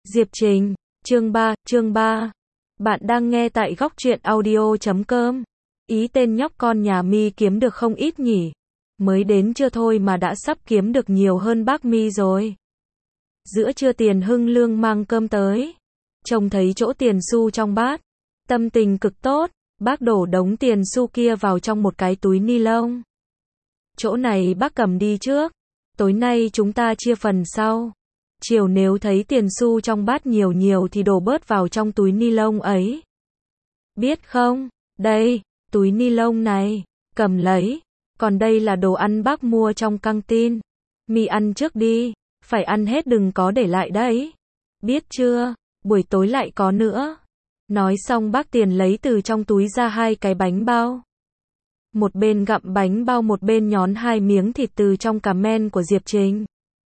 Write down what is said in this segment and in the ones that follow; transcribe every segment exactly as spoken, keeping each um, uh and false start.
Diệp Trình, chương ba, chương ba. Bạn đang nghe tại góc truyện audio chấm com. Ý tên nhóc con nhà Mi kiếm được không ít nhỉ? Mới đến chưa thôi mà đã sắp kiếm được nhiều hơn bác Mi rồi. Giữa trưa Tiền Hưng Lương mang cơm tới. Trông thấy chỗ tiền xu trong bát. Tâm tình cực tốt, bác đổ đống tiền xu kia vào trong một cái túi ni lông. Chỗ này bác cầm đi trước. Tối nay chúng ta chia phần sau. Chiều nếu thấy tiền xu trong bát nhiều nhiều thì đổ bớt vào trong túi ni lông ấy. Biết không? Đây, túi ni lông này, cầm lấy. Còn đây là đồ ăn bác mua trong căng tin. Mi ăn trước đi, phải ăn hết đừng có để lại đấy. Biết chưa? Buổi tối lại có nữa. Nói xong bác Tiền lấy từ trong túi ra hai cái bánh bao. Một bên gặm bánh bao một bên nhón hai miếng thịt từ trong cà men của Diệp Trình.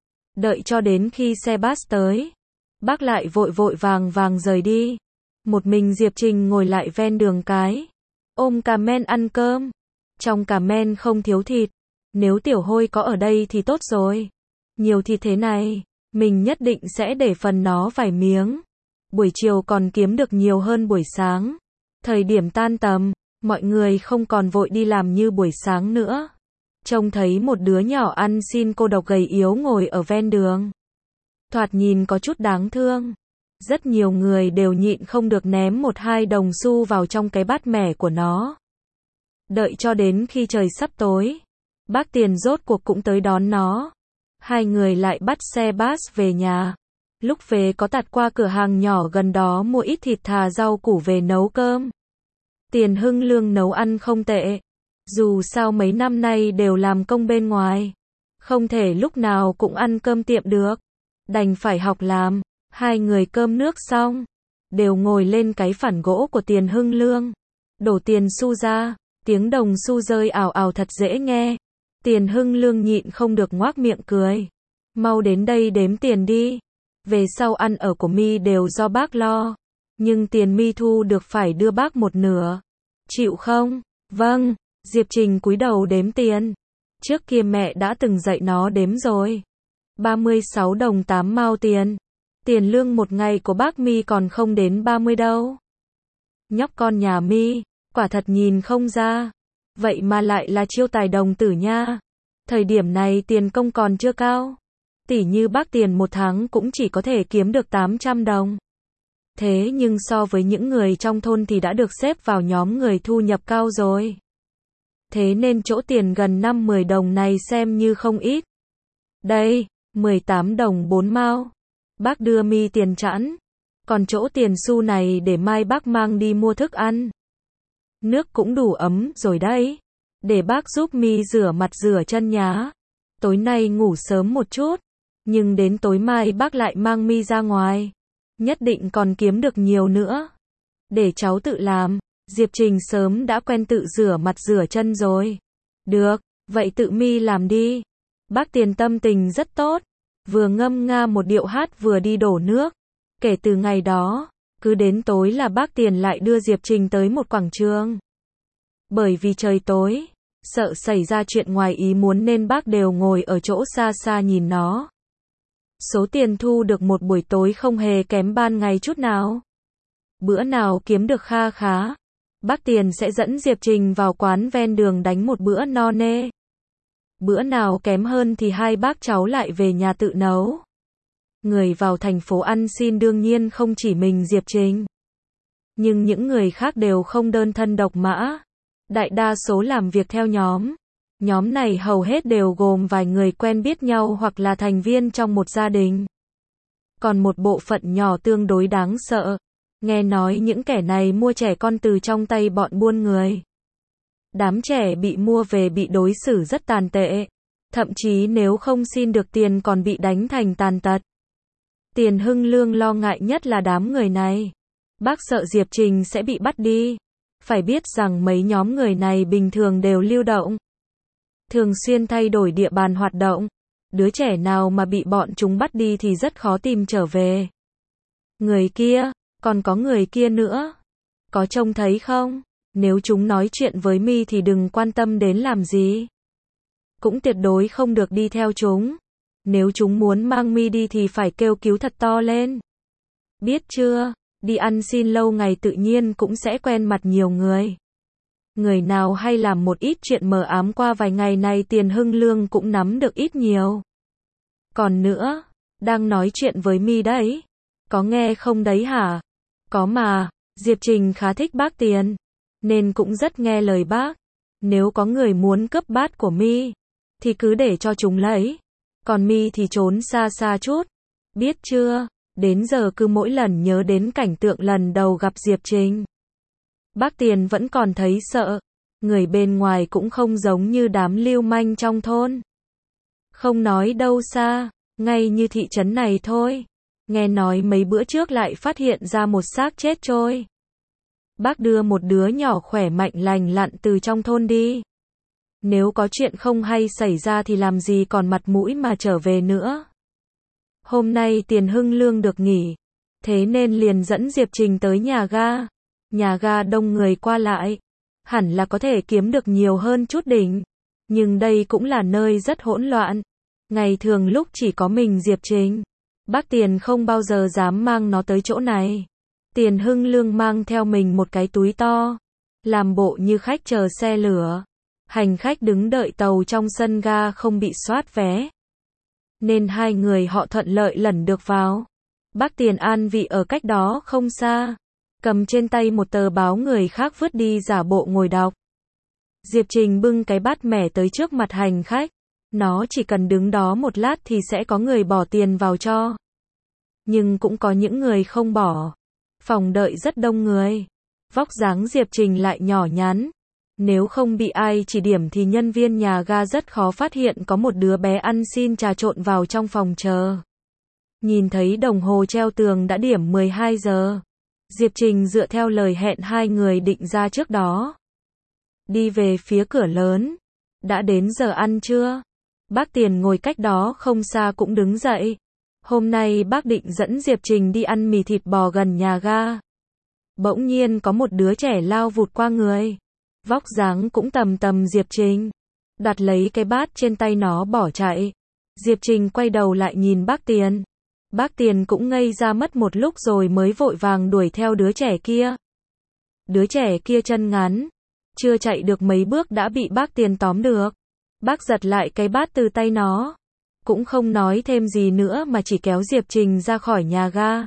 Đợi cho đến khi xe bus tới, bác lại vội vội vàng vàng rời đi. Một mình Diệp Trình ngồi lại ven đường cái, ôm cà men ăn cơm. Trong cà men không thiếu thịt, nếu Tiểu Hôi có ở đây thì tốt rồi. Nhiều thịt thế này, mình nhất định sẽ để phần nó vài miếng. Buổi chiều còn kiếm được nhiều hơn buổi sáng. Thời điểm tan tầm, mọi người không còn vội đi làm như buổi sáng nữa. Trông thấy một đứa nhỏ ăn xin cô độc gầy yếu ngồi ở ven đường. Thoạt nhìn có chút đáng thương. Rất nhiều người đều nhịn không được ném một hai đồng xu vào trong cái bát mẻ của nó. Đợi cho đến khi trời sắp tối, bác Tiền rốt cuộc cũng tới đón nó. Hai người lại bắt xe bus về nhà. Lúc về có tạt qua cửa hàng nhỏ gần đó mua ít thịt thà rau củ về nấu cơm. Tiền Hưng Lương nấu ăn không tệ. Dù sao mấy năm nay đều làm công bên ngoài, không thể lúc nào cũng ăn cơm tiệm được, đành phải học làm. Hai người cơm nước xong, đều ngồi lên cái phản gỗ của Tiền Hưng Lương, đổ tiền xu ra, tiếng đồng xu rơi ào ào thật dễ nghe. Tiền Hưng Lương nhịn không được ngoác miệng cười. Mau đến đây đếm tiền đi. Về sau ăn ở của Mi đều do bác lo, nhưng tiền Mi thu được phải đưa bác một nửa. Chịu không? Vâng. Diệp Trình cúi đầu đếm tiền. Trước kia mẹ đã từng dạy nó đếm rồi. ba mươi sáu đồng tám mao tiền. Tiền lương một ngày của bác Mi còn không đến ba mươi đâu. Nhóc con nhà Mi, quả thật nhìn không ra. Vậy mà lại là chiêu tài đồng tử nha. Thời điểm này tiền công còn chưa cao. Tỉ như bác Tiền một tháng cũng chỉ có thể kiếm được tám trăm đồng. Thế nhưng so với những người trong thôn thì đã được xếp vào nhóm người thu nhập cao rồi. Thế nên chỗ tiền gần năm mười đồng này xem như không ít. Đây, mười tám đồng bốn mao. Bác đưa Mi tiền chẵn. Còn chỗ tiền xu này để mai bác mang đi mua thức ăn. Nước cũng đủ ấm rồi đấy. Để bác giúp Mi rửa mặt rửa chân nhá. Tối nay ngủ sớm một chút. Nhưng đến tối mai bác lại mang Mi ra ngoài. Nhất định còn kiếm được nhiều nữa. Để cháu tự làm. Diệp Trình sớm đã quen tự rửa mặt rửa chân rồi. Được, vậy tự Mi làm đi. Bác Tiền tâm tình rất tốt. Vừa ngâm nga một điệu hát vừa đi đổ nước. Kể từ ngày đó, cứ đến tối là bác Tiền lại đưa Diệp Trình tới một quảng trường. Bởi vì trời tối, sợ xảy ra chuyện ngoài ý muốn nên bác đều ngồi ở chỗ xa xa nhìn nó. Số tiền thu được một buổi tối không hề kém ban ngày chút nào. Bữa nào kiếm được kha khá, bác Tiền sẽ dẫn Diệp Trình vào quán ven đường đánh một bữa no nê. Bữa nào kém hơn thì hai bác cháu lại về nhà tự nấu. Người vào thành phố ăn xin đương nhiên không chỉ mình Diệp Trình. Nhưng những người khác đều không đơn thân độc mã. Đại đa số làm việc theo nhóm. Nhóm này hầu hết đều gồm vài người quen biết nhau hoặc là thành viên trong một gia đình. Còn một bộ phận nhỏ tương đối đáng sợ. Nghe nói những kẻ này mua trẻ con từ trong tay bọn buôn người. Đám trẻ bị mua về bị đối xử rất tàn tệ. Thậm chí nếu không xin được tiền còn bị đánh thành tàn tật. Tiền Hưng Lương lo ngại nhất là đám người này. Bác sợ Diệp Trình sẽ bị bắt đi. Phải biết rằng mấy nhóm người này bình thường đều lưu động. Thường xuyên thay đổi địa bàn hoạt động. Đứa trẻ nào mà bị bọn chúng bắt đi thì rất khó tìm trở về. Người kia, còn có người kia nữa. Có trông thấy không? Nếu chúng nói chuyện với Mi thì đừng quan tâm đến làm gì. Cũng tuyệt đối không được đi theo chúng. Nếu chúng muốn mang Mi đi thì phải kêu cứu thật to lên. Biết chưa, đi ăn xin lâu ngày tự nhiên cũng sẽ quen mặt nhiều người. Người nào hay làm một ít chuyện mờ ám qua vài ngày này Tiền Hưng Lương cũng nắm được ít nhiều. Còn nữa, đang nói chuyện với mi đấy. Có nghe không đấy hả? Có mà, Diệp Trình khá thích bác Tiền, nên cũng rất nghe lời bác. Nếu có người muốn cướp bát của mi, thì cứ để cho chúng lấy. Còn mi thì trốn xa xa chút. Biết chưa, đến giờ cứ mỗi lần nhớ đến cảnh tượng lần đầu gặp Diệp Trình, bác Tiền vẫn còn thấy sợ. Người bên ngoài cũng không giống như đám lưu manh trong thôn. Không nói đâu xa, ngay như thị trấn này thôi. Nghe nói mấy bữa trước lại phát hiện ra một xác chết trôi. Bác đưa một đứa nhỏ khỏe mạnh lành lặn từ trong thôn đi. Nếu có chuyện không hay xảy ra thì làm gì còn mặt mũi mà trở về nữa. Hôm nay Tiền Hưng Lương được nghỉ, thế nên liền dẫn Diệp Trình tới nhà ga. Nhà ga đông người qua lại, hẳn là có thể kiếm được nhiều hơn chút đỉnh. Nhưng đây cũng là nơi rất hỗn loạn. Ngày thường lúc chỉ có mình Diệp Trình, bác Tiền không bao giờ dám mang nó tới chỗ này. Tiền Hưng Lương mang theo mình một cái túi to, làm bộ như khách chờ xe lửa. Hành khách đứng đợi tàu trong sân ga không bị soát vé, nên hai người họ thuận lợi lẩn được vào. Bác Tiền an vị ở cách đó không xa, cầm trên tay một tờ báo người khác vứt đi giả bộ ngồi đọc. Diệp Trình bưng cái bát mẻ tới trước mặt hành khách. Nó chỉ cần đứng đó một lát thì sẽ có người bỏ tiền vào cho. Nhưng cũng có những người không bỏ. Phòng đợi rất đông người. Vóc dáng Diệp Trình lại nhỏ nhắn. Nếu không bị ai chỉ điểm thì nhân viên nhà ga rất khó phát hiện có một đứa bé ăn xin trà trộn vào trong phòng chờ. Nhìn thấy đồng hồ treo tường đã điểm mười hai giờ. Diệp Trình dựa theo lời hẹn hai người định ra trước đó, đi về phía cửa lớn. Đã đến giờ ăn trưa. Bác Tiền ngồi cách đó không xa cũng đứng dậy. Hôm nay bác định dẫn Diệp Trình đi ăn mì thịt bò gần nhà ga. Bỗng nhiên có một đứa trẻ lao vụt qua người. Vóc dáng cũng tầm tầm Diệp Trình. Đặt lấy cái bát trên tay nó bỏ chạy. Diệp Trình quay đầu lại nhìn bác Tiền. Bác Tiền cũng ngây ra mất một lúc rồi mới vội vàng đuổi theo đứa trẻ kia. Đứa trẻ kia chân ngắn, chưa chạy được mấy bước đã bị bác Tiền tóm được. Bác giật lại cái bát từ tay nó, cũng không nói thêm gì nữa mà chỉ kéo Diệp Trình ra khỏi nhà ga.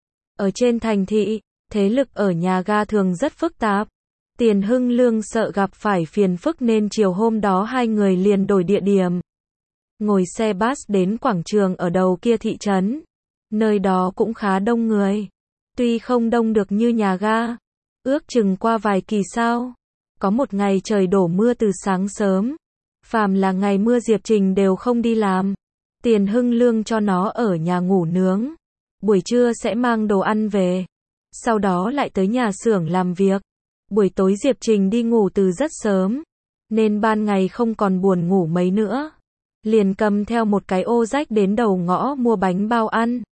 Ở trên thành thị, thế lực ở nhà ga thường rất phức tạp. Tiền Hưng Lương sợ gặp phải phiền phức nên chiều hôm đó hai người liền đổi địa điểm. Ngồi xe bus đến quảng trường ở đầu kia thị trấn. Nơi đó cũng khá đông người. Tuy không đông được như nhà ga, ước chừng qua vài kỳ sau. Có một ngày trời đổ mưa từ sáng sớm. Phàm là ngày mưa Diệp Trình đều không đi làm. Tiền Hưng Lương cho nó ở nhà ngủ nướng. Buổi trưa sẽ mang đồ ăn về. Sau đó lại tới nhà xưởng làm việc. Buổi tối Diệp Trình đi ngủ từ rất sớm, nên ban ngày không còn buồn ngủ mấy nữa. Liền cầm theo một cái ô rách đến đầu ngõ mua bánh bao ăn.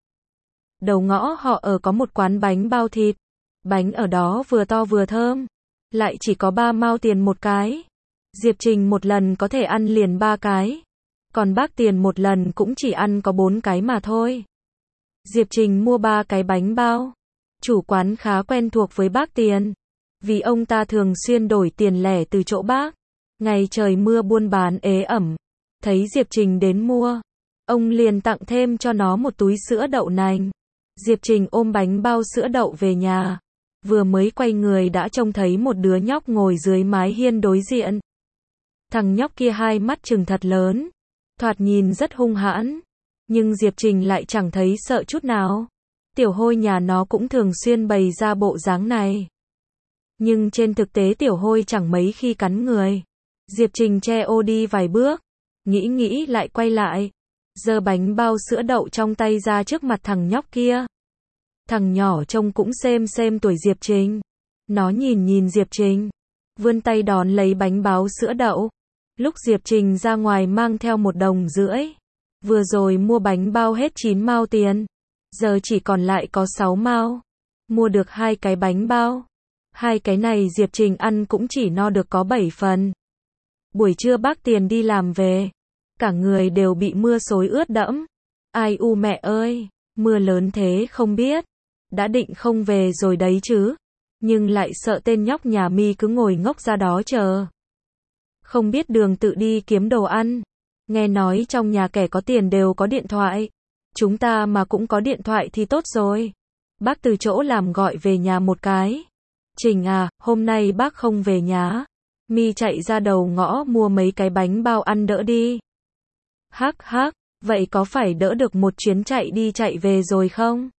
Đầu ngõ họ ở có một quán bánh bao thịt. Bánh ở đó vừa to vừa thơm. Lại chỉ có ba mao tiền một cái. Diệp Trình một lần có thể ăn liền ba cái. Còn bác Tiền một lần cũng chỉ ăn có bốn cái mà thôi. Diệp Trình mua ba cái bánh bao. Chủ quán khá quen thuộc với bác Tiền, vì ông ta thường xuyên đổi tiền lẻ từ chỗ bác. Ngày trời mưa buôn bán ế ẩm. Thấy Diệp Trình đến mua, ông liền tặng thêm cho nó một túi sữa đậu nành. Diệp Trình ôm bánh bao sữa đậu về nhà. Vừa mới quay người đã trông thấy một đứa nhóc ngồi dưới mái hiên đối diện. Thằng nhóc kia hai mắt trừng thật lớn, thoạt nhìn rất hung hãn. Nhưng Diệp Trình lại chẳng thấy sợ chút nào. Tiểu Hôi nhà nó cũng thường xuyên bày ra bộ dáng này. Nhưng trên thực tế Tiểu Hôi chẳng mấy khi cắn người. Diệp Trình che ô đi vài bước, nghĩ nghĩ lại quay lại, giơ bánh bao sữa đậu trong tay ra trước mặt thằng nhóc kia. Thằng nhỏ trông cũng xem xem tuổi Diệp Trình. Nó nhìn nhìn Diệp Trình, vươn tay đón lấy bánh bao sữa đậu. Lúc Diệp Trình ra ngoài mang theo một đồng rưỡi. Vừa rồi mua bánh bao hết chín mao tiền. Giờ chỉ còn lại có sáu mao. Mua được hai cái bánh bao. Hai cái này Diệp Trình ăn cũng chỉ no được có bảy phần. Buổi trưa bác Tiền đi làm về. Cả người đều bị mưa xối ướt đẫm. Ai u mẹ ơi, mưa lớn thế không biết. đã định không về rồi đấy chứ, nhưng lại sợ tên nhóc nhà Mi cứ ngồi ngốc ra đó chờ. Không biết đường tự đi kiếm đồ ăn. Nghe nói trong nhà kẻ có tiền đều có điện thoại. Chúng ta mà cũng có điện thoại thì tốt rồi. Bác từ chỗ làm gọi về nhà một cái. Trình à, hôm nay bác không về nhà. Mi chạy ra đầu ngõ mua mấy cái bánh bao ăn đỡ đi. Hắc hắc, vậy có phải đỡ được một chuyến chạy đi chạy về rồi không?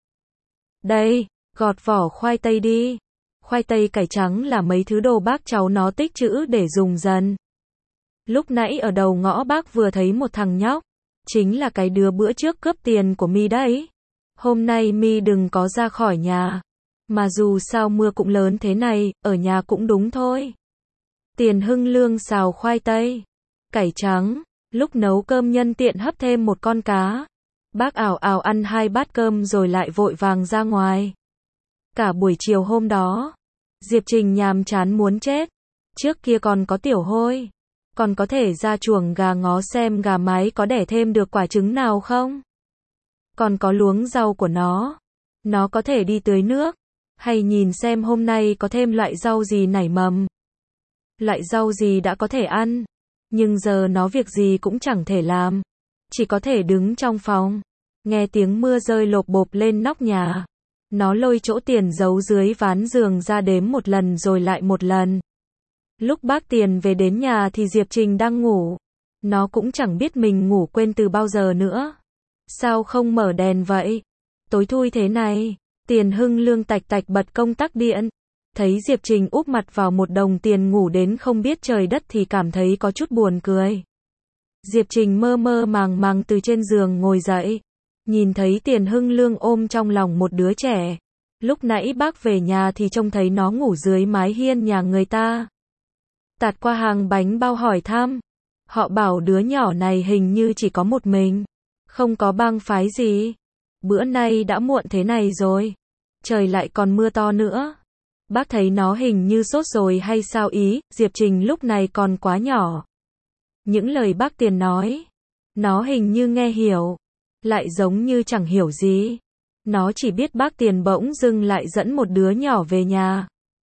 Đây, gọt vỏ khoai tây đi. Khoai tây cải trắng là mấy thứ đồ bác cháu nó tích trữ để dùng dần. Lúc nãy ở đầu ngõ bác vừa thấy một thằng nhóc. Chính là cái đứa bữa trước cướp tiền của Mi đấy. Hôm nay Mi đừng có ra khỏi nhà. Mà dù sao mưa cũng lớn thế này, ở nhà cũng đúng thôi. Tiền Hưng Lương xào khoai tây, cải trắng, lúc nấu cơm nhân tiện hấp thêm một con cá. Bác ảo ảo ăn hai bát cơm rồi lại vội vàng ra ngoài. Cả buổi chiều hôm đó, Diệp Trình nhàm chán muốn chết. Trước kia còn có tiểu hôi, còn có thể ra chuồng gà ngó xem gà mái có đẻ thêm được quả trứng nào không. Còn có luống rau của nó, nó có thể đi tưới nước, hay nhìn xem hôm nay có thêm loại rau gì nảy mầm. Loại rau gì đã có thể ăn, nhưng giờ nó việc gì cũng chẳng thể làm, chỉ có thể đứng trong phòng, nghe tiếng mưa rơi lộp bộp lên nóc nhà. Nó lôi chỗ tiền giấu dưới ván giường ra đếm một lần rồi lại một lần. Lúc bác Tiền về đến nhà thì Diệp Trình đang ngủ. Nó cũng chẳng biết mình ngủ quên từ bao giờ nữa. Sao không mở đèn vậy? Tối thui thế này. Tiền Hưng Lương tạch tạch bật công tắc điện. Thấy Diệp Trình úp mặt vào một đồng tiền ngủ đến không biết trời đất thì cảm thấy có chút buồn cười. Diệp Trình mơ mơ màng màng từ trên giường ngồi dậy. Nhìn thấy Tiền Hưng Lương ôm trong lòng một đứa trẻ. Lúc nãy bác về nhà thì trông thấy nó ngủ dưới mái hiên nhà người ta. Tạt qua hàng bánh bao hỏi thăm. Họ bảo đứa nhỏ này hình như chỉ có một mình. Không có bang phái gì. Bữa nay đã muộn thế này rồi. Trời lại còn mưa to nữa. Bác thấy nó hình như sốt rồi hay sao ý, Diệp Trình lúc này còn quá nhỏ. Những lời bác Tiền nói, nó hình như nghe hiểu, lại giống như chẳng hiểu gì. Nó chỉ biết bác Tiền bỗng dưng lại dẫn một đứa nhỏ về nhà.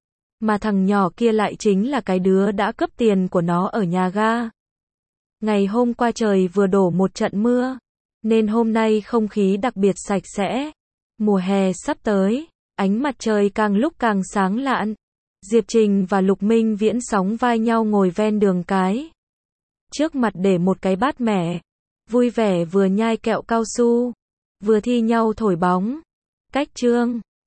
Mà thằng nhỏ kia lại chính là cái đứa đã cướp tiền của nó ở nhà ga. Ngày hôm qua trời vừa đổ một trận mưa, nên hôm nay không khí đặc biệt sạch sẽ. Mùa hè sắp tới, ánh mặt trời càng lúc càng sáng lạn. Diệp Trình và Lục Minh Viễn sóng vai nhau ngồi ven đường cái. Trước mặt để một cái bát mẻ, vui vẻ vừa nhai kẹo cao su, vừa thi nhau thổi bóng. Cách chương